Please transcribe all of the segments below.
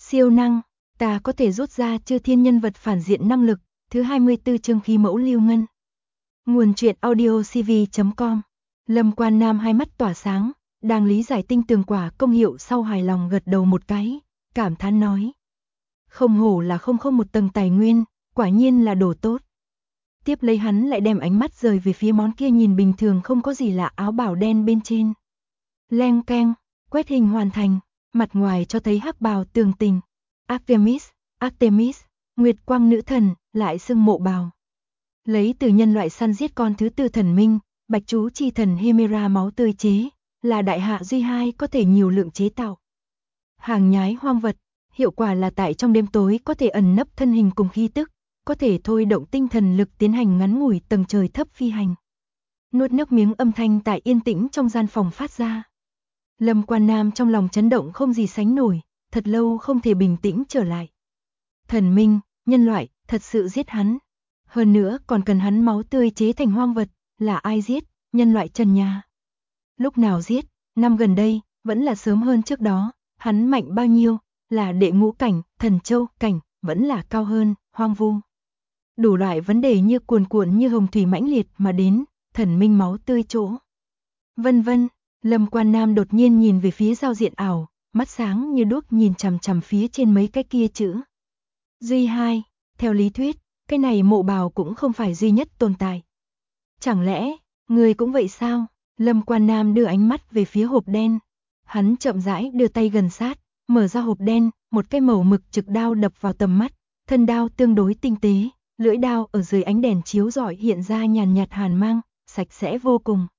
Siêu năng, ta có thể rút ra chư thiên nhân vật phản diện năng lực, thứ 24 chương khí mẫu lưu ngân. Nguồn truyện audio cv.com. Lâm Quan Nam hai mắt tỏa sáng, đang lý giải tinh tường quả công hiệu sau hài lòng gật đầu một cái, cảm thán nói. Không hổ là không một tầng tài nguyên, quả nhiên là đồ tốt. Tiếp lấy hắn lại đem ánh mắt rời về phía món kia nhìn bình thường không có gì lạ áo bào đen bên trên. Leng keng, quét hình hoàn thành, mặt ngoài cho thấy hắc bào tường tình. Artemis, Nguyệt Quang nữ thần, lại xưng mộ bào. Lấy từ nhân loại săn giết con thứ tư thần minh, bạch chú chi thần Hemera máu tươi chế, là đại hạ duy hai có thể nhiều lượng chế tạo. Hàng nhái hoang vật, hiệu quả là tại trong đêm tối có thể ẩn nấp thân hình cùng khí tức, có thể thôi động tinh thần lực tiến hành ngắn ngủi tầng trời thấp phi hành. Nuốt nước miếng âm thanh tại yên tĩnh trong gian phòng phát ra. Lâm Quan Nam trong lòng chấn động không gì sánh nổi, thật lâu không thể bình tĩnh trở lại. Thần minh, nhân loại, thật sự giết hắn. Hơn nữa còn cần hắn máu tươi chế thành hoang vật, là ai giết, nhân loại trần nhà. Lúc nào giết, năm gần đây, vẫn là sớm hơn trước đó, hắn mạnh bao nhiêu, là đệ ngũ cảnh, thần châu cảnh, vẫn là cao hơn, hoang vu. Đủ loại vấn đề như cuồn cuộn như hồng thủy mãnh liệt mà đến, thần minh máu tươi chỗ. Vân vân, Lâm Quan Nam đột nhiên nhìn về phía giao diện ảo, mắt sáng như đuốc nhìn chằm chằm phía trên mấy cái kia chữ. Duy hai, theo lý thuyết, cái này mộ bào cũng không phải duy nhất tồn tại. Chẳng lẽ, người cũng vậy sao? Lâm Quan Nam đưa ánh mắt về phía hộp đen. Hắn chậm rãi đưa tay gần sát, mở ra hộp đen, một cái màu mực trực đao đập vào tầm mắt, thân đao tương đối tinh tế, lưỡi đao ở dưới ánh đèn chiếu rọi hiện ra nhàn nhạt hàn mang, sạch sẽ vô cùng.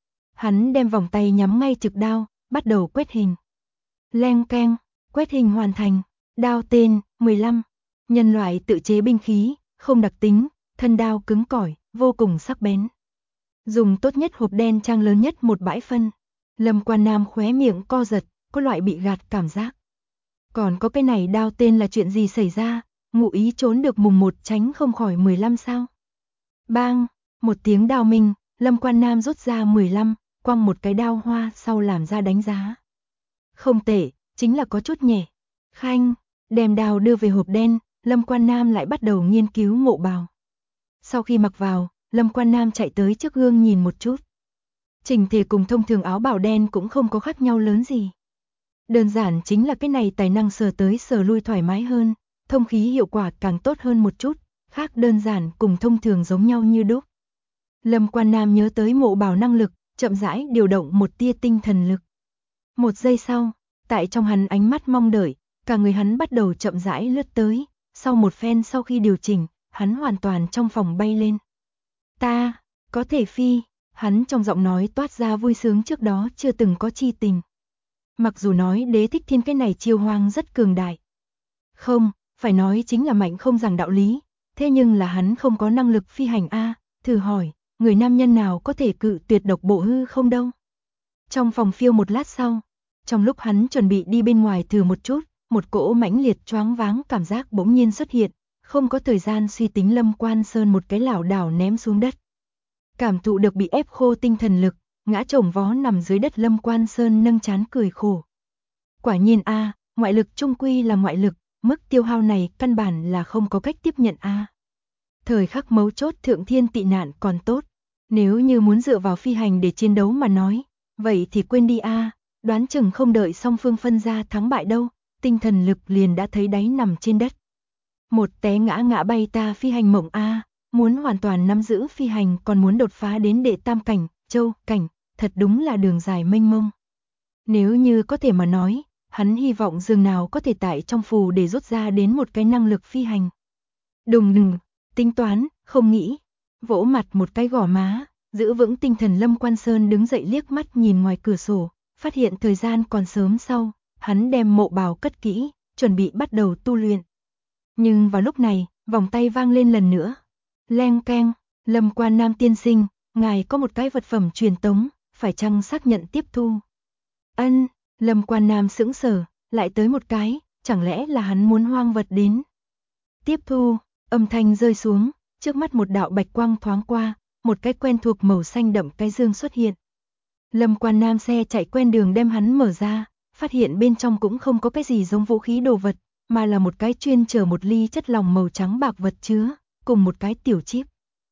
Hắn đem vòng tay nhắm ngay trực đao, bắt đầu quét hình. Leng keng, quét hình hoàn thành, đao tên, 15. Nhân loại tự chế binh khí, không đặc tính, thân đao cứng cỏi, vô cùng sắc bén. Dùng tốt nhất hộp đen trang lớn nhất một bãi phân. Lâm Quan Nam khóe miệng co giật, có loại bị gạt cảm giác. Còn có cái này đao tên là chuyện gì xảy ra, ngụ ý trốn được mùng 1 tránh không khỏi 15 sao? Bang, một tiếng đao minh, Lâm Quan Nam rút ra 15, quăng một cái đao hoa sau làm ra đánh giá. Không tệ, chính là có chút nhẹ. Khanh, đem đao đưa về hộp đen, Lâm Quan Nam lại bắt đầu nghiên cứu mộ bào. Sau khi mặc vào, Lâm Quan Nam chạy tới trước gương nhìn một chút. Chỉnh thể cùng thông thường áo bào đen cũng không có khác nhau lớn gì. Đơn giản chính là cái này tài năng sờ tới sờ lui thoải mái hơn, thông khí hiệu quả càng tốt hơn một chút, khác đơn giản cùng thông thường giống nhau như đúc. Lâm Quan Nam nhớ tới mộ bào năng lực, chậm rãi điều động một tia tinh thần lực. Một giây sau, tại trong hắn ánh mắt mong đợi, cả người hắn bắt đầu chậm rãi lướt tới, sau một phen sau khi điều chỉnh, hắn hoàn toàn trong phòng bay lên. Ta, có thể phi, hắn trong giọng nói toát ra vui sướng trước đó chưa từng có chi tình. Mặc dù nói Đế Thích Thiên cái này chiêu hoang rất cường đại. Không, phải nói chính là mạnh không rằng đạo lý, thế nhưng là hắn không có năng lực phi hành a, thử hỏi, người nam nhân nào có thể cự tuyệt độc bộ hư không đâu. Trong phòng phiêu một lát sau, trong lúc hắn chuẩn bị đi bên ngoài thử một chút, một cỗ mãnh liệt choáng váng cảm giác bỗng nhiên xuất hiện, không có thời gian suy tính Lâm Quan Sơn một cái lảo đảo ném xuống đất. Cảm thụ được bị ép khô tinh thần lực, ngã chồng vó nằm dưới đất Lâm Quan Sơn nâng trán cười khổ. Quả nhiên a, ngoại lực trung quy là ngoại lực, mức tiêu hao này căn bản là không có cách tiếp nhận a. Thời khắc mấu chốt thượng thiên tị nạn còn tốt, nếu như muốn dựa vào phi hành để chiến đấu mà nói, vậy thì quên đi a, đoán chừng không đợi song phương phân ra thắng bại đâu, tinh thần lực liền đã thấy đáy nằm trên đất. Một té ngã bay ta phi hành mộng a, muốn hoàn toàn nắm giữ phi hành còn muốn đột phá đến đệ tam cảnh, châu cảnh, thật đúng là đường dài mênh mông. Nếu như có thể mà nói, hắn hy vọng dường nào có thể tại trong phù để rút ra đến một cái năng lực phi hành. Đùng, tính toán, không nghĩ, vỗ mặt một cái gò má, giữ vững tinh thần Lâm Quan Sơn đứng dậy liếc mắt nhìn ngoài cửa sổ, phát hiện thời gian còn sớm sau, hắn đem mộ bào cất kỹ, chuẩn bị bắt đầu tu luyện. Nhưng vào lúc này, vòng tay vang lên lần nữa. Leng keng, Lâm Quan Nam tiên sinh, ngài có một cái vật phẩm truyền tống, phải chăng xác nhận tiếp thu? Ân, Lâm Quan Nam sững sờ, lại tới một cái, chẳng lẽ là hắn muốn hoang vật đến? Tiếp thu, âm thanh rơi xuống, trước mắt một đạo bạch quang thoáng qua, một cái quen thuộc màu xanh đậm cái dương xuất hiện. Lâm Quan Nam xe chạy quen đường đem hắn mở ra, phát hiện bên trong cũng không có cái gì giống vũ khí đồ vật, mà là một cái chuyên chở một ly chất lỏng màu trắng bạc vật chứa, cùng một cái tiểu chip.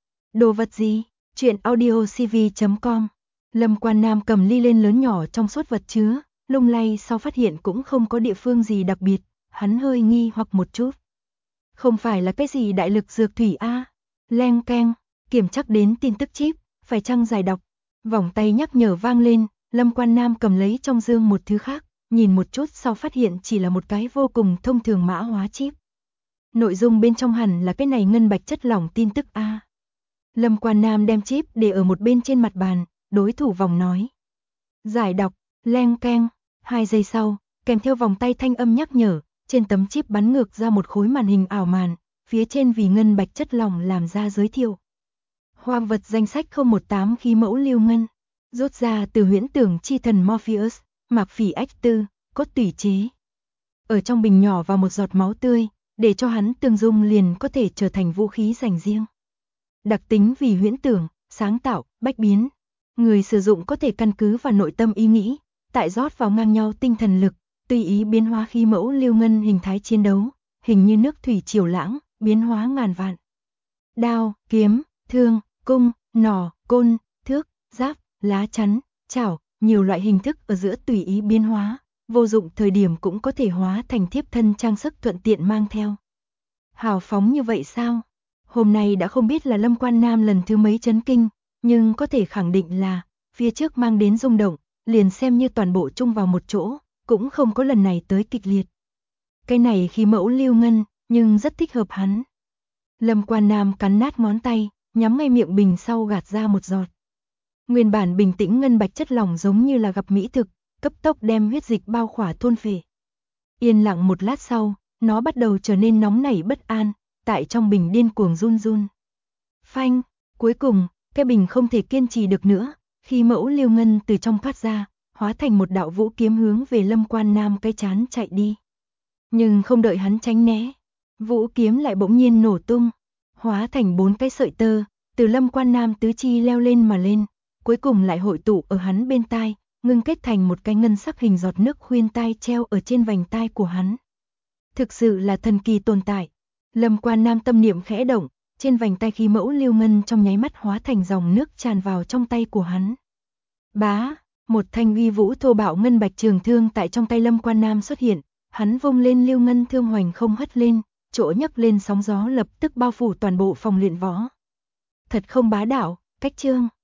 Đồ vật gì? Chuyện audiocv.com. Lâm Quan Nam cầm ly lên lớn nhỏ trong suốt vật chứa, lung lay sau phát hiện cũng không có địa phương gì đặc biệt, hắn hơi nghi hoặc một chút. Không phải là cái gì đại lực dược thủy a? Leng keng, kiểm chắc đến tin tức chip, phải chăng giải độc? Vòng tay nhắc nhở vang lên, Lâm Quan Nam cầm lấy trong dương một thứ khác, nhìn một chút sau phát hiện chỉ là một cái vô cùng thông thường mã hóa chip. Nội dung bên trong hẳn là cái này ngân bạch chất lỏng tin tức a. Lâm Quan Nam đem chip để ở một bên trên mặt bàn, đối thủ vòng nói. Giải độc, leng keng, 2 giây sau, kèm theo vòng tay thanh âm nhắc nhở, trên tấm chip bắn ngược ra một khối màn hình ảo màn, phía trên vì ngân bạch chất lỏng làm ra giới thiệu. Hoang vật danh sách 018 khí mẫu lưu ngân, rút ra từ huyễn tưởng chi thần Morpheus, mạc phỉ ách tư, cốt tủy chế. Ở trong bình nhỏ vào một giọt máu tươi, để cho hắn tương dung liền có thể trở thành vũ khí dành riêng. Đặc tính vì huyễn tưởng, sáng tạo, bách biến. Người sử dụng có thể căn cứ vào nội tâm ý nghĩ, tại rót vào ngang nhau tinh thần lực, tùy ý biến hóa khí mẫu lưu ngân hình thái chiến đấu, hình như nước thủy triều lãng, biến hóa ngàn vạn. Đao, kiếm, thương, cung, nỏ, côn, thước, giáp, lá chắn, chảo, nhiều loại hình thức ở giữa tùy ý biến hóa, vô dụng thời điểm cũng có thể hóa thành thiếp thân trang sức thuận tiện mang theo. Hào phóng như vậy sao? Hôm nay đã không biết là Lâm Quan Nam lần thứ mấy chấn kinh, nhưng có thể khẳng định là, phía trước mang đến rung động, liền xem như toàn bộ chung vào một chỗ, cũng không có lần này tới kịch liệt. Cái này khí mẫu lưu ngân, nhưng rất thích hợp hắn. Lâm Quan Nam cắn nát ngón tay, nhắm ngay miệng bình sau gạt ra một giọt. Nguyên bản bình tĩnh ngân bạch chất lỏng giống như là gặp mỹ thực, cấp tốc đem huyết dịch bao khỏa thôn phệ. Yên lặng một lát sau, nó bắt đầu trở nên nóng nảy bất an, tại trong bình điên cuồng run run. Phanh, cuối cùng, cái bình không thể kiên trì được nữa, khi mẫu lưu ngân từ trong thoát ra, hóa thành một đạo vũ kiếm hướng về Lâm Quan Nam cái chán chạy đi. Nhưng không đợi hắn tránh né, vũ kiếm lại bỗng nhiên nổ tung, hóa thành 4 cái sợi tơ, từ Lâm Quan Nam tứ chi leo lên mà lên, cuối cùng lại hội tụ ở hắn bên tai, ngưng kết thành một cái ngân sắc hình giọt nước khuyên tai treo ở trên vành tai của hắn. Thực sự là thần kỳ tồn tại. Lâm Quan Nam tâm niệm khẽ động, trên vành tay khí mẫu lưu ngân trong nháy mắt hóa thành dòng nước tràn vào trong tay của hắn. Bá, một thanh uy vũ thô bạo ngân bạch trường thương tại trong tay Lâm Quan Nam xuất hiện, hắn vung lên lưu ngân thương hoành không hất lên, chỗ nhấc lên sóng gió lập tức bao phủ toàn bộ phòng luyện võ. Thật không bá đạo, cách chương.